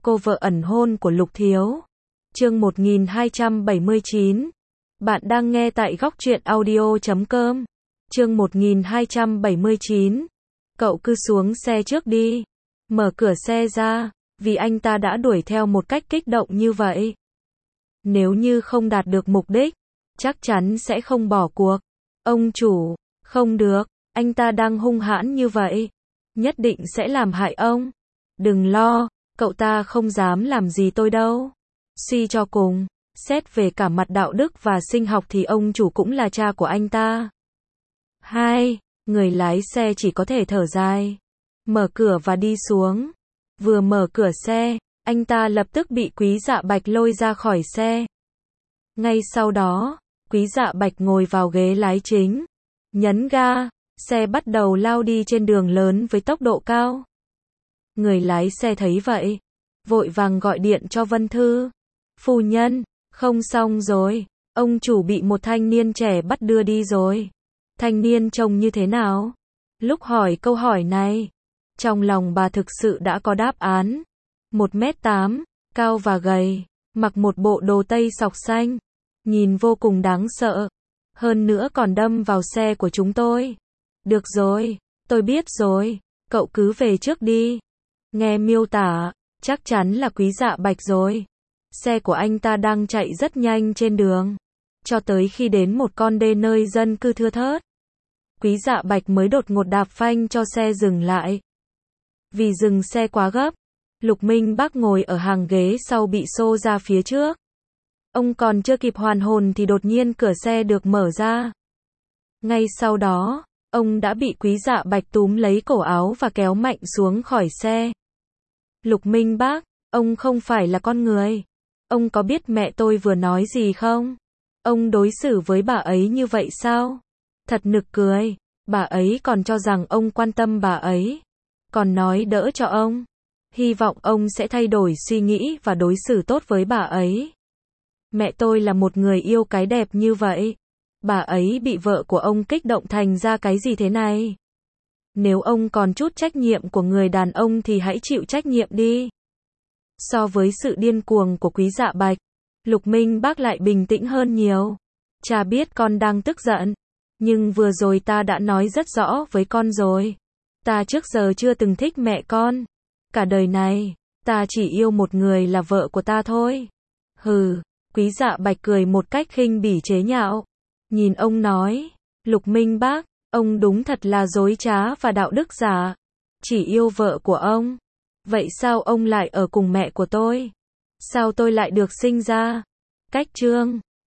Cô vợ ẩn hôn của Lục Thiếu. Chương 1279. Bạn đang nghe tại góc truyện audio.com. Chương 1279. Cậu cứ xuống xe trước đi. Mở cửa xe ra, vì anh ta đã đuổi theo một cách kích động như vậy. Nếu như không đạt được mục đích, chắc chắn sẽ không bỏ cuộc. Ông chủ, không được, anh ta đang hung hãn như vậy. Nhất định sẽ làm hại ông. Đừng lo, cậu ta không dám làm gì tôi đâu. Suy cho cùng, xét về cả mặt đạo đức và sinh học thì ông chủ cũng là cha của anh ta. Người lái xe chỉ có thể thở dài. Mở cửa và đi xuống. Vừa mở cửa xe, anh ta lập tức bị Quý Dạ Bạch lôi ra khỏi xe. Ngay sau đó, Quý Dạ Bạch ngồi vào ghế lái chính. Nhấn ga, xe bắt đầu lao đi trên đường lớn với tốc độ cao. Người lái xe thấy vậy, vội vàng gọi điện cho Vân Thư. Phu nhân, không xong rồi, ông chủ bị một thanh niên trẻ bắt đưa đi rồi. Thanh niên trông như thế nào? Lúc hỏi câu hỏi này, trong lòng bà thực sự đã có đáp án. 1m8, cao và gầy, mặc một bộ đồ tây sọc xanh, nhìn vô cùng đáng sợ. Hơn nữa còn đâm vào xe của chúng tôi. Được rồi, tôi biết rồi, cậu cứ về trước đi. Nghe miêu tả, chắc chắn là Quý Dạ Bạch rồi. Xe của anh ta đang chạy rất nhanh trên đường, cho tới khi đến một con đê nơi dân cư thưa thớt. Quý Dạ Bạch mới đột ngột đạp phanh cho xe dừng lại. Vì dừng xe quá gấp, Lục Minh Bác ngồi ở hàng ghế sau bị xô ra phía trước. Ông còn chưa kịp hoàn hồn thì đột nhiên cửa xe được mở ra. Ngay sau đó, ông đã bị Quý Dạ Bạch túm lấy cổ áo và kéo mạnh xuống khỏi xe. Lục Minh Bác, ông không phải là con người. Ông có biết mẹ tôi vừa nói gì không? Ông đối xử với bà ấy như vậy sao? Thật nực cười, bà ấy còn cho rằng ông quan tâm bà ấy. Còn nói đỡ cho ông. Hy vọng ông sẽ thay đổi suy nghĩ và đối xử tốt với bà ấy. Mẹ tôi là một người yêu cái đẹp như vậy. Bà ấy bị vợ của ông kích động thành ra cái gì thế này? Nếu ông còn chút trách nhiệm của người đàn ông thì hãy chịu trách nhiệm đi. So với sự điên cuồng của Quý Dạ Bạch, Lục Minh Bác lại bình tĩnh hơn nhiều. Cha biết con đang tức giận, nhưng vừa rồi ta đã nói rất rõ với con rồi. Ta trước giờ chưa từng thích mẹ con. Cả đời này, ta chỉ yêu một người là vợ của ta thôi. Hừ, Quý Dạ Bạch cười một cách khinh bỉ chế nhạo. Nhìn ông nói, Lục Minh Bác, ông đúng thật là dối trá và đạo đức giả. Chỉ yêu vợ của ông. Vậy sao ông lại ở cùng mẹ của tôi? Sao tôi lại được sinh ra? Cách chương